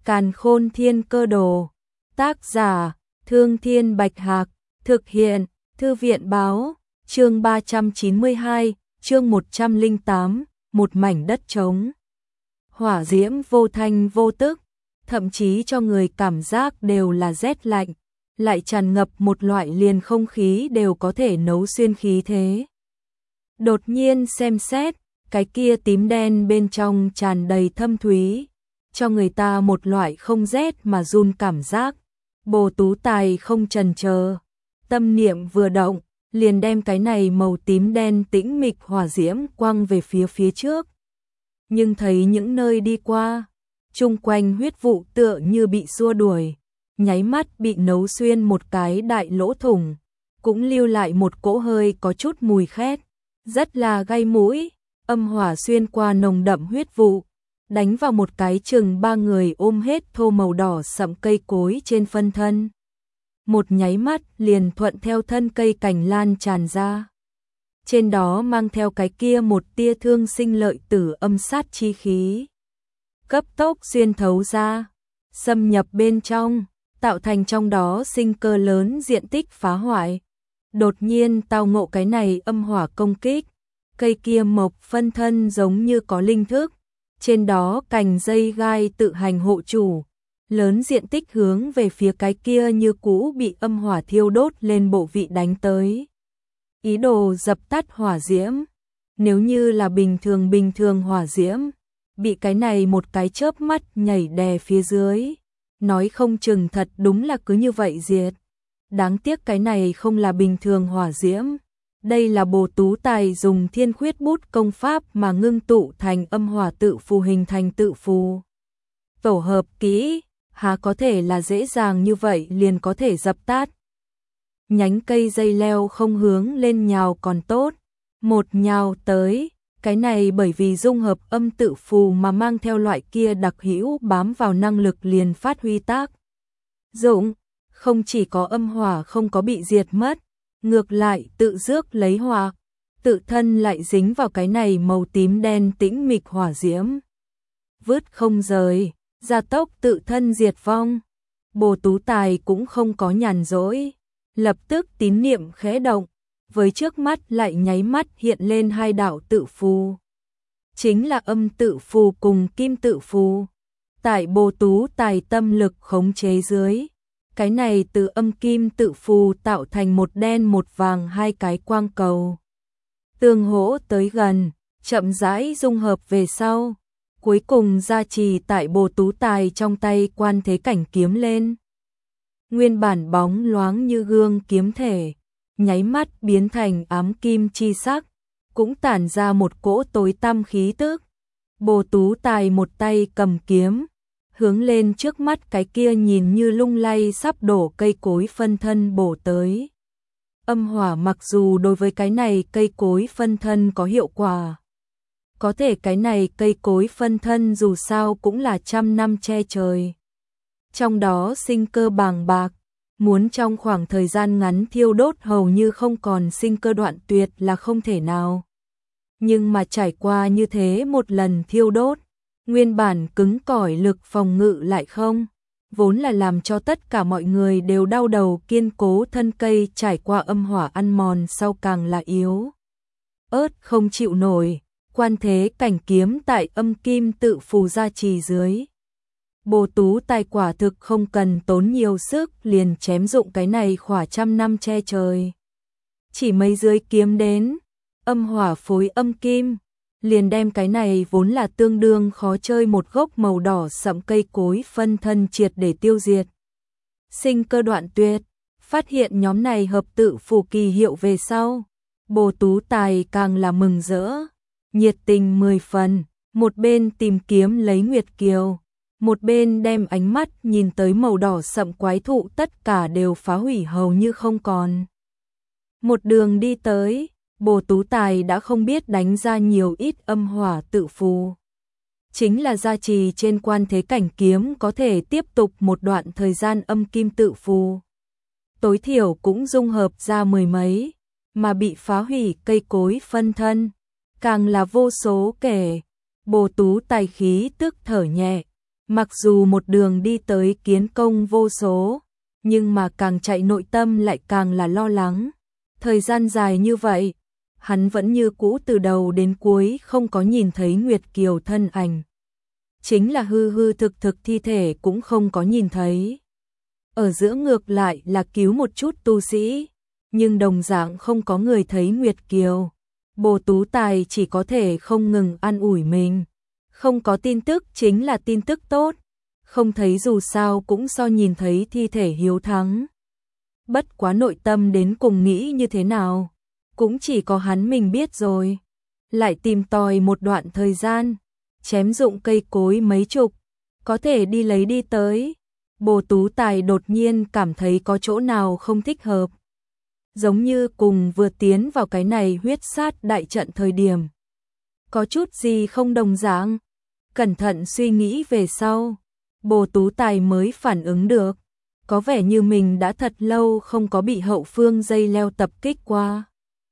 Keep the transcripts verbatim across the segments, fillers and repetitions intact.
Càn Khôn Thiên Cơ Đồ. Tác giả: Thương Thiên Bạch Hạc. Thực hiện: Thư viện báo. Chương ba trăm chín mươi hai, chương một trăm lẻ tám, một mảnh đất trống. Hỏa diễm vô thanh vô tức, thậm chí cho người cảm giác đều là rét lạnh, lại tràn ngập một loại liền không khí đều có thể nấu xuyên khí thế. Đột nhiên xem xét, cái kia tím đen bên trong tràn đầy thâm thúy, cho người ta một loại không rét mà run cảm giác. Bồ Tú Tài không chần chờ, tâm niệm vừa động, liền đem cái này màu tím đen tĩnh mịch hỏa diễm quăng về phía phía trước. Nhưng thấy những nơi đi qua, chung quanh huyết vụ tựa như bị xua đuổi, nháy mắt bị nấu xuyên một cái đại lỗ thủng, cũng lưu lại một cỗ hơi có chút mùi khét, rất là gai mũi. Âm hỏa xuyên qua nồng đậm huyết vụ, đánh vào một cái chừng ba người ôm hết thô màu đỏ sậm cây cối trên phân thân. Một nháy mắt liền thuận theo thân cây cành lan tràn ra. Trên đó mang theo cái kia một tia thương sinh lợi tử âm sát chi khí. Cấp tốc xuyên thấu ra, xâm nhập bên trong, tạo thành trong đó sinh cơ lớn diện tích phá hoại. Đột nhiên tao ngộ cái này âm hỏa công kích, cây kia mộc phân thân giống như có linh thức, trên đó cành dây gai tự hành hộ chủ, lớn diện tích hướng về phía cái kia như cũ bị âm hỏa thiêu đốt lên bộ vị đánh tới. Ý đồ dập tắt hỏa diễm, nếu như là bình thường bình thường hỏa diễm, bị cái này một cái chớp mắt nhảy đè phía dưới, nói không chừng thật đúng là cứ như vậy diệt. Đáng tiếc cái này không là bình thường hỏa diễm. Đây là Bồ Tú Tài dùng thiên khuyết bút công pháp mà ngưng tụ thành âm hỏa tự phù hình thành tự phù. Tổ hợp kỹ, há có thể là dễ dàng như vậy liền có thể dập tắt. Nhánh cây dây leo không hướng lên nhào còn tốt, một nhào tới, cái này bởi vì dung hợp âm tự phù mà mang theo loại kia đặc hữu bám vào năng lực liền phát huy tác dụng, không chỉ có âm hỏa không có bị diệt mất, ngược lại tự rước lấy hỏa, tự thân lại dính vào cái này màu tím đen tĩnh mịch hỏa diễm. Vứt không rời, gia tốc tự thân diệt vong. Bồ Tú Tài cũng không có nhàn rỗi, lập tức tín niệm khẽ động, với trước mắt lại nháy mắt hiện lên hai đạo tự phù. Chính là âm tự phù cùng kim tự phù. Tại Bồ Tú Tài tâm lực khống chế dưới, cái này từ âm kim tự phù tạo thành một đen một vàng hai cái quang cầu. Tương hỗ tới gần, chậm rãi dung hợp về sau, cuối cùng gia trì tại Bồ Tú Tài trong tay quan thế cảnh kiếm lên. Nguyên bản bóng loáng như gương kiếm thể, nháy mắt biến thành ám kim chi sắc, cũng tản ra một cỗ tối tăm khí tức. Bồ Tú Tài một tay cầm kiếm, hướng lên trước mắt cái kia nhìn như lung lay sắp đổ cây cối phân thân bổ tới. Âm hỏa mặc dù đối với cái này cây cối phân thân có hiệu quả, có thể cái này cây cối phân thân dù sao cũng là trăm năm che trời. Trong đó sinh cơ bàng bạc, muốn trong khoảng thời gian ngắn thiêu đốt hầu như không còn sinh cơ đoạn tuyệt là không thể nào. Nhưng mà trải qua như thế một lần thiêu đốt, nguyên bản cứng cỏi lực phòng ngự lại không, vốn là làm cho tất cả mọi người đều đau đầu kiên cố thân cây trải qua âm hỏa ăn mòn sau càng là yếu ớt không chịu nổi. Quan thế cảnh kiếm tại âm kim tự phù gia trì dưới, Bồ Tú Tài quả thực không cần tốn nhiều sức liền chém dụng cái này khỏa trăm năm che trời. Chỉ mấy dưới kiếm đến, âm hỏa phối âm kim, liền đem cái này vốn là tương đương khó chơi một gốc màu đỏ sậm cây cối phân thân triệt để tiêu diệt. Sinh cơ đoạn tuyệt, phát hiện nhóm này hợp tự phù kỳ hiệu về sau, Bồ Tú Tài càng là mừng rỡ, nhiệt tình mười phần, một bên tìm kiếm lấy Nguyệt Kiều, một bên đem ánh mắt nhìn tới màu đỏ sậm quái thụ tất cả đều phá hủy hầu như không còn. Một đường đi tới, Bồ Tú Tài đã không biết đánh ra nhiều ít âm hỏa tự phù. Chính là gia trì trên quan thế cảnh kiếm có thể tiếp tục một đoạn thời gian âm kim tự phù. Tối thiểu cũng dung hợp ra mười mấy, mà bị phá hủy cây cối phân thân, càng là vô số kể. Bồ Tú Tài khí tức thở nhẹ, Mặc dù một đường đi tới kiến công vô số, nhưng mà càng chạy nội tâm lại càng là lo lắng. Thời gian dài như vậy, hắn vẫn như cũ từ đầu đến cuối không có nhìn thấy Nguyệt Kiều thân ảnh. Chính là hư hư thực thực thi thể cũng không có nhìn thấy. Ở giữa ngược lại là cứu một chút tu sĩ, nhưng đồng dạng không có người thấy Nguyệt Kiều. Bồ Tú Tài chỉ có thể không ngừng an ủi mình. Không có tin tức chính là tin tức tốt, không thấy dù sao cũng so nhìn thấy thi thể hiếu thắng. Bất quá nội tâm đến cùng nghĩ như thế nào, cũng chỉ có hắn mình biết rồi. Lại tìm tòi một đoạn thời gian, chém dụng cây cối mấy chục, có thể đi lấy đi tới. Bồ Tú Tài đột nhiên cảm thấy có chỗ nào không thích hợp. Giống như cùng vừa tiến vào cái này huyết sát đại trận thời điểm. Có chút gì không đồng dạng. Cẩn thận suy nghĩ về sau, Bồ Tú Tài mới phản ứng được. Có vẻ như mình đã thật lâu không có bị hậu phương dây leo tập kích qua.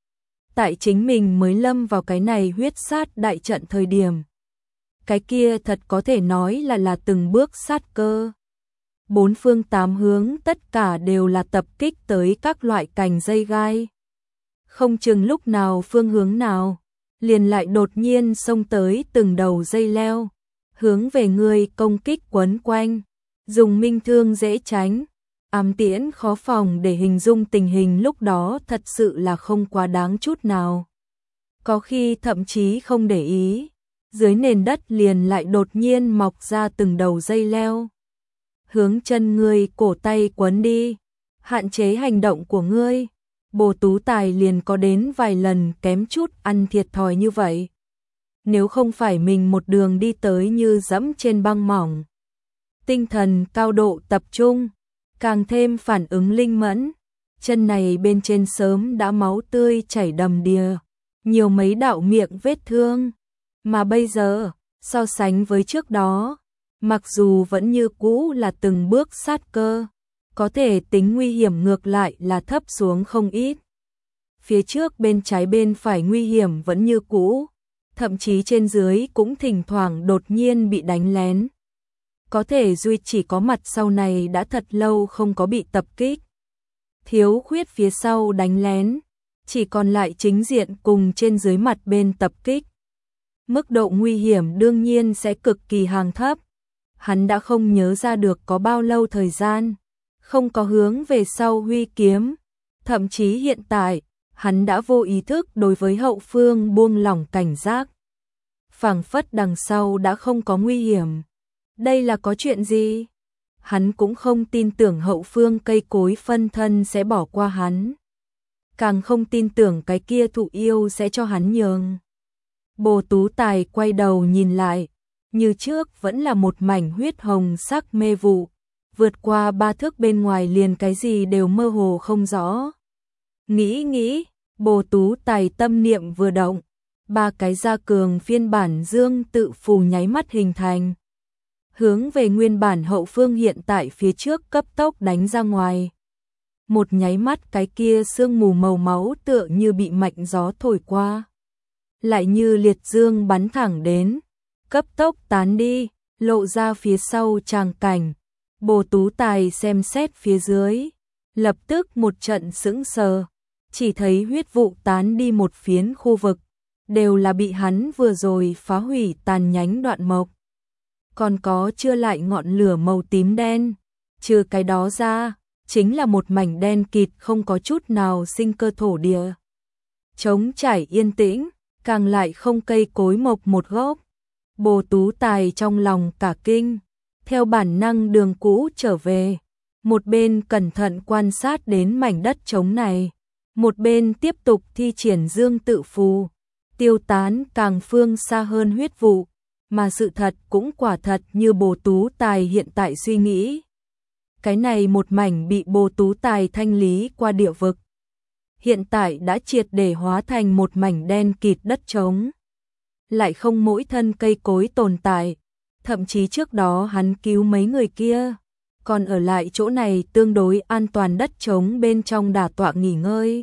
Tại chính mình mới lâm vào cái này huyết sát đại trận thời điểm. Cái kia thật có thể nói là là từng bước sát cơ. Bốn phương tám hướng tất cả đều là tập kích tới các loại cành dây gai. Không chừng lúc nào phương hướng nào, liền lại đột nhiên xông tới từng đầu dây leo, hướng về người công kích quấn quanh, dùng minh thương dễ tránh, ám tiễn khó phòng để hình dung tình hình lúc đó thật sự là không quá đáng chút nào. Có khi thậm chí không để ý, dưới nền đất liền lại đột nhiên mọc ra từng đầu dây leo. Hướng chân ngươi cổ tay quấn đi, hạn chế hành động của ngươi. Bồ Tú Tài liền có đến vài lần kém chút ăn thiệt thòi như vậy. Nếu không phải mình một đường đi tới như dẫm trên băng mỏng. Tinh thần cao độ tập trung, càng thêm phản ứng linh mẫn. Chân này bên trên sớm đã máu tươi chảy đầm đìa, nhiều mấy đạo miệng vết thương. Mà bây giờ, so sánh với trước đó, mặc dù vẫn như cũ là từng bước sát cơ, có thể tính nguy hiểm ngược lại là thấp xuống không ít. Phía trước bên trái bên phải nguy hiểm vẫn như cũ, thậm chí trên dưới cũng thỉnh thoảng đột nhiên bị đánh lén. Có thể duy chỉ có mặt sau này đã thật lâu không có bị tập kích. Thiếu khuyết phía sau đánh lén, chỉ còn lại chính diện cùng trên dưới mặt bên tập kích. Mức độ nguy hiểm đương nhiên sẽ cực kỳ hàng thấp. Hắn đã không nhớ ra được có bao lâu thời gian, không có hướng về sau huy kiếm. Thậm chí hiện tại, hắn đã vô ý thức đối với hậu phương buông lỏng cảnh giác. Phảng phất đằng sau đã không có nguy hiểm. Đây là có chuyện gì? Hắn cũng không tin tưởng hậu phương cây cối phân thân sẽ bỏ qua hắn. Càng không tin tưởng cái kia thụ yêu sẽ cho hắn nhường. Bồ Tú Tài quay đầu nhìn lại, như trước vẫn là một mảnh huyết hồng sắc mê vụ, vượt qua ba thước bên ngoài liền cái gì đều mơ hồ không rõ. Nghĩ nghĩ, Bồ Tú Tài tâm niệm vừa động, ba cái gia cường phiên bản dương tự phù nháy mắt hình thành. Hướng về nguyên bản hậu phương hiện tại phía trước cấp tốc đánh ra ngoài. Một nháy mắt cái kia sương mù màu máu tựa như bị mạnh gió thổi qua. Lại như liệt dương bắn thẳng đến, cấp tốc tán đi, lộ ra phía sau tràng cảnh. Bồ Tú Tài xem xét phía dưới, lập tức một trận sững sờ, chỉ thấy huyết vụ tán đi một phiến khu vực, đều là bị hắn vừa rồi phá hủy tàn nhánh đoạn mộc. Còn có chưa lại ngọn lửa màu tím đen, trừ cái đó ra, chính là một mảnh đen kịt không có chút nào sinh cơ thổ địa. Trống trải yên tĩnh, càng lại không cây cối mộc một gốc. Bồ Tú Tài trong lòng cả kinh, theo bản năng đường cũ trở về, một bên cẩn thận quan sát đến mảnh đất trống này, một bên tiếp tục thi triển dương tự phù, tiêu tán càng phương xa hơn huyết vụ, mà sự thật cũng quả thật như Bồ Tú Tài hiện tại suy nghĩ. Cái này một mảnh bị Bồ Tú Tài thanh lý qua địa vực, hiện tại đã triệt để hóa thành một mảnh đen kịt đất trống. Lại không mỗi thân cây cối tồn tại, thậm chí trước đó hắn cứu mấy người kia, còn ở lại chỗ này tương đối an toàn đất trống bên trong đả tọa nghỉ ngơi.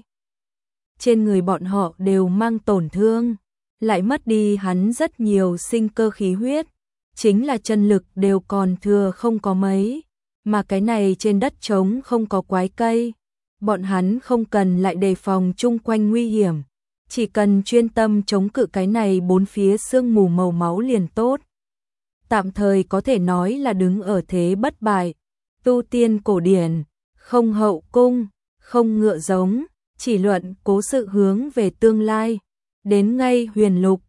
Trên người bọn họ đều mang tổn thương, lại mất đi hắn rất nhiều sinh cơ khí huyết, chính là chân lực đều còn thừa không có mấy, mà cái này trên đất trống không có quái cây, bọn hắn không cần lại đề phòng chung quanh nguy hiểm, chỉ cần chuyên tâm chống cự cái này bốn phía sương mù màu máu liền tốt. Tạm thời có thể nói là đứng ở thế bất bại, tu tiên cổ điển, không hậu cung, không ngựa giống, chỉ luận cố sự hướng về tương lai, đến ngay huyền lục,